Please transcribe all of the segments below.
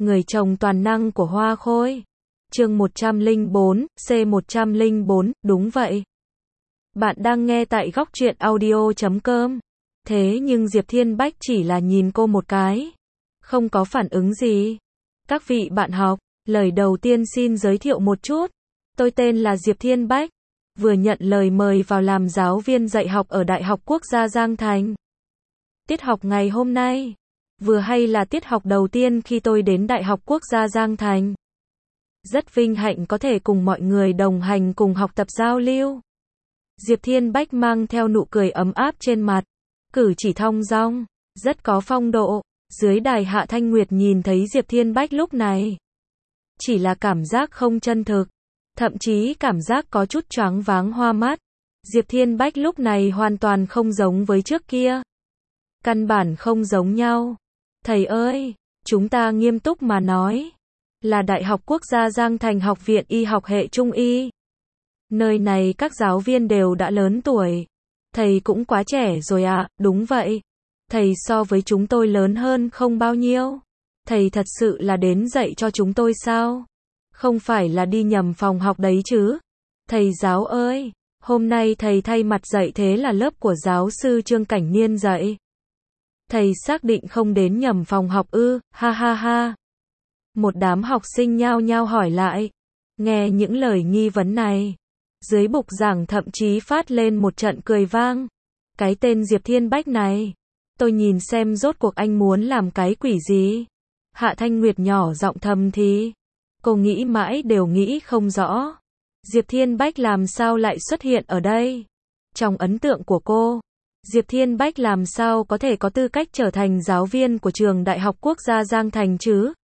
Người trồng toàn năng của Hoa Khôi. Chương 104, C104, đúng vậy. Bạn đang nghe tại góc truyện audio.com. Thế nhưng Diệp Thiên Bách chỉ là nhìn cô một cái, không có phản ứng gì. Các vị bạn học, lời đầu tiên xin giới thiệu một chút. Tôi tên là Diệp Thiên Bách, vừa nhận lời mời vào làm giáo viên dạy học ở Đại học Quốc gia Giang Thành. Tiết học ngày hôm nay, vừa hay là tiết học đầu tiên khi tôi đến Đại học Quốc gia Giang Thành. Rất vinh hạnh có thể cùng mọi người đồng hành cùng học tập giao lưu. Diệp Thiên Bách mang theo nụ cười ấm áp trên mặt, cử chỉ thong dong, rất có phong độ. Dưới đài Hạ Thanh Nguyệt nhìn thấy Diệp Thiên Bách lúc này, chỉ là cảm giác không chân thực, thậm chí cảm giác có chút choáng váng hoa mắt. Diệp Thiên Bách lúc này hoàn toàn không giống với trước kia. Căn bản không giống nhau. Thầy ơi, chúng ta nghiêm túc mà nói, là Đại học Quốc gia Giang Thành Học viện Y học hệ Trung y. Nơi này các giáo viên đều đã lớn tuổi. Thầy cũng quá trẻ rồi ạ. Đúng vậy. Thầy so với chúng tôi lớn hơn không bao nhiêu. Thầy thật sự là đến dạy cho chúng tôi sao? Không phải là đi nhầm phòng học đấy chứ? Thầy giáo ơi, hôm nay thầy thay mặt dạy thế là lớp của giáo sư Trương Cảnh Niên dạy. Thầy xác định không đến nhầm phòng học ư? Ha ha ha. Một đám học sinh nhao nhao hỏi lại. Nghe những lời nghi vấn này, dưới bục giảng thậm chí phát lên một trận cười vang. Cái tên Diệp Thiên Bách này, tôi nhìn xem rốt cuộc anh muốn làm cái quỷ gì? Hạ Thanh Nguyệt nhỏ giọng thầm thì. Cô nghĩ mãi đều nghĩ không rõ. Diệp Thiên Bách làm sao lại xuất hiện ở đây? Trong ấn tượng của cô, Diệp Thiên Bách làm sao có thể có tư cách trở thành giáo viên của trường Đại học Quốc gia Giang Thành chứ?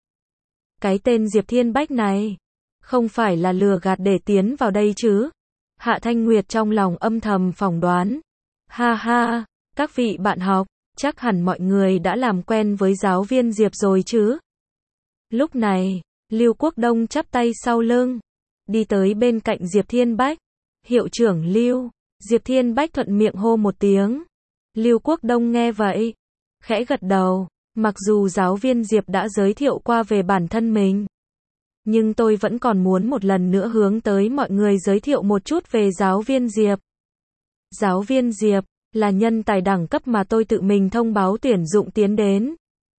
Cái tên Diệp Thiên Bách này, không phải là lừa gạt để tiến vào đây chứ? Hạ Thanh Nguyệt trong lòng âm thầm phỏng đoán. Ha ha, các vị bạn học, chắc hẳn mọi người đã làm quen với giáo viên Diệp rồi chứ? Lúc này, Lưu Quốc Đông chắp tay sau lưng, đi tới bên cạnh Diệp Thiên Bách. Hiệu trưởng Lưu. Diệp Thiên Bách thuận miệng hô một tiếng. Lưu Quốc Đông nghe vậy, khẽ gật đầu. Mặc dù giáo viên Diệp đã giới thiệu qua về bản thân mình, nhưng tôi vẫn còn muốn một lần nữa hướng tới mọi người giới thiệu một chút về giáo viên Diệp. Giáo viên Diệp là nhân tài đẳng cấp mà tôi tự mình thông báo tuyển dụng tiến đến.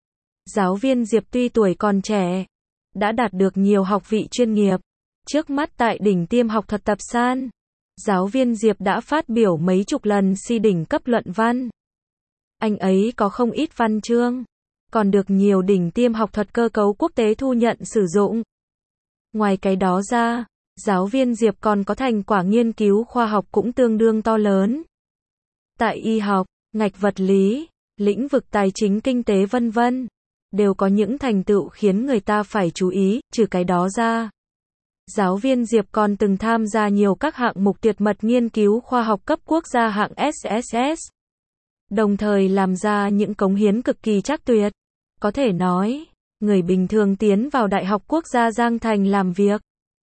Giáo viên Diệp tuy tuổi còn trẻ, đã đạt được nhiều học vị chuyên nghiệp. Trước mắt tại đỉnh tiêm học thuật tập san, giáo viên Diệp đã phát biểu mấy chục lần si đỉnh cấp luận văn. Anh ấy có không ít văn chương, còn được nhiều đỉnh tiêm học thuật cơ cấu quốc tế thu nhận sử dụng. Ngoài cái đó ra, giáo viên Diệp còn có thành quả nghiên cứu khoa học cũng tương đương to lớn. Tại y học, ngạch vật lý, lĩnh vực tài chính kinh tế vân vân, đều có những thành tựu khiến người ta phải chú ý. Trừ cái đó ra, giáo viên Diệp còn từng tham gia nhiều các hạng mục tuyệt mật nghiên cứu khoa học cấp quốc gia hạng SSS. Đồng thời làm ra những cống hiến cực kỳ trắc tuyệt. Có thể nói, người bình thường tiến vào Đại học Quốc gia Giang Thành làm việc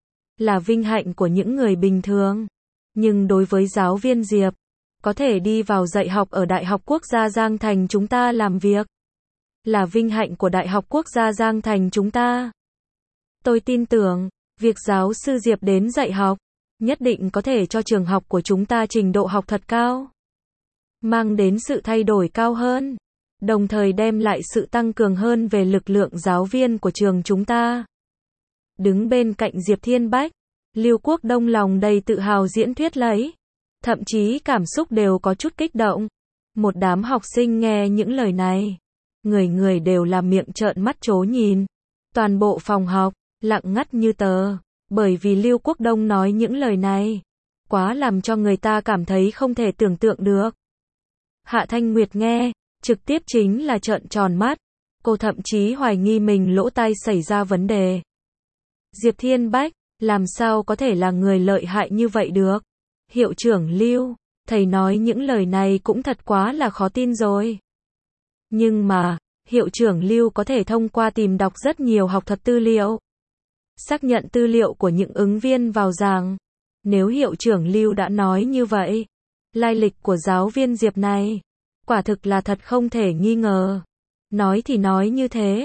là vinh hạnh của những người bình thường. Nhưng đối với giáo viên Diệp, có thể đi vào dạy học ở Đại học Quốc gia Giang Thành chúng ta làm việc là vinh hạnh của Đại học Quốc gia Giang Thành chúng ta. Tôi tin tưởng, việc giáo sư Diệp đến dạy học, nhất định có thể cho trường học của chúng ta trình độ học thật cao, mang đến sự thay đổi cao hơn, đồng thời đem lại sự tăng cường hơn về lực lượng giáo viên của trường chúng ta. Đứng bên cạnh Diệp Thiên Bách, Lưu Quốc Đông lòng đầy tự hào diễn thuyết lấy, thậm chí cảm xúc đều có chút kích động. Một đám học sinh nghe những lời này, người người đều làm miệng trợn mắt trố nhìn. Toàn bộ phòng học lặng ngắt như tờ, bởi vì Lưu Quốc Đông nói những lời này quá làm cho người ta cảm thấy không thể tưởng tượng được. Hạ Thanh Nguyệt nghe, trực tiếp chính là trợn tròn mắt, cô thậm chí hoài nghi mình lỗ tai xảy ra vấn đề. Diệp Thiên Bách, làm sao có thể là người lợi hại như vậy được? Hiệu trưởng Lưu, thầy nói những lời này cũng thật quá là khó tin rồi. Nhưng mà, hiệu trưởng Lưu có thể thông qua tìm đọc rất nhiều học thuật tư liệu, xác nhận tư liệu của những ứng viên vào giảng. Nếu hiệu trưởng Lưu đã nói như vậy, lai lịch của giáo viên Diệp này quả thực là thật không thể nghi ngờ. Nói thì nói như thế,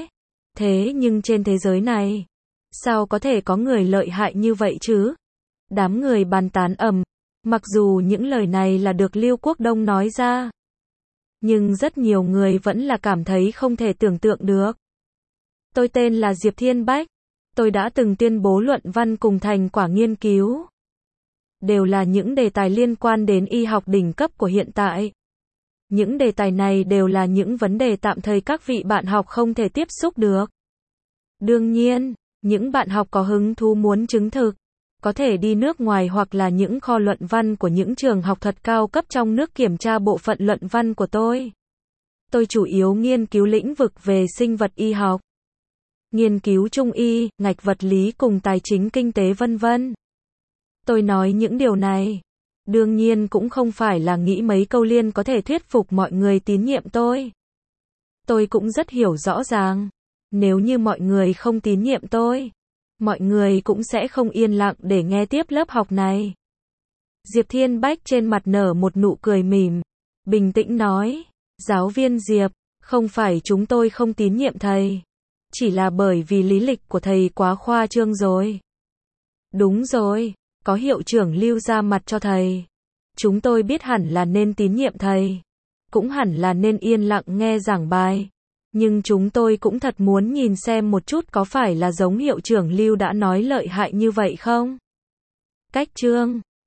Thế nhưng trên thế giới này, sao có thể có người lợi hại như vậy chứ? Đám người bàn tán ầm, mặc dù những lời này là được Lưu Quốc Đông nói ra, nhưng rất nhiều người vẫn là cảm thấy không thể tưởng tượng được. Tôi tên là Diệp Thiên Bách. Tôi đã từng tuyên bố luận văn cùng thành quả nghiên cứu. Đều là những đề tài liên quan đến y học đỉnh cấp của hiện tại. Những đề tài này đều là những vấn đề tạm thời các vị bạn học không thể tiếp xúc được. Đương nhiên, những bạn học có hứng thú muốn chứng thực, có thể đi nước ngoài hoặc là những kho luận văn của những trường học thật cao cấp trong nước kiểm tra bộ phận luận văn của tôi. Tôi chủ yếu nghiên cứu lĩnh vực về sinh vật y học, nghiên cứu trung y, ngạch vật lý cùng tài chính kinh tế vân vân. Tôi nói những điều này, đương nhiên cũng không phải là nghĩ mấy câu liên có thể thuyết phục mọi người tín nhiệm tôi. Tôi cũng rất hiểu rõ ràng, nếu như mọi người không tín nhiệm tôi, mọi người cũng sẽ không yên lặng để nghe tiếp lớp học này. Diệp Thiên Bách trên mặt nở một nụ cười mỉm, bình tĩnh nói, giáo viên Diệp, không phải chúng tôi không tín nhiệm thầy, chỉ là bởi vì lý lịch của thầy quá khoa trương rồi. Đúng rồi, có hiệu trưởng Lưu ra mặt cho thầy. Chúng tôi biết hẳn là nên tín nhiệm thầy, cũng hẳn là nên yên lặng nghe giảng bài. Nhưng chúng tôi cũng thật muốn nhìn xem một chút có phải là giống hiệu trưởng Lưu đã nói lợi hại như vậy không? Cách chương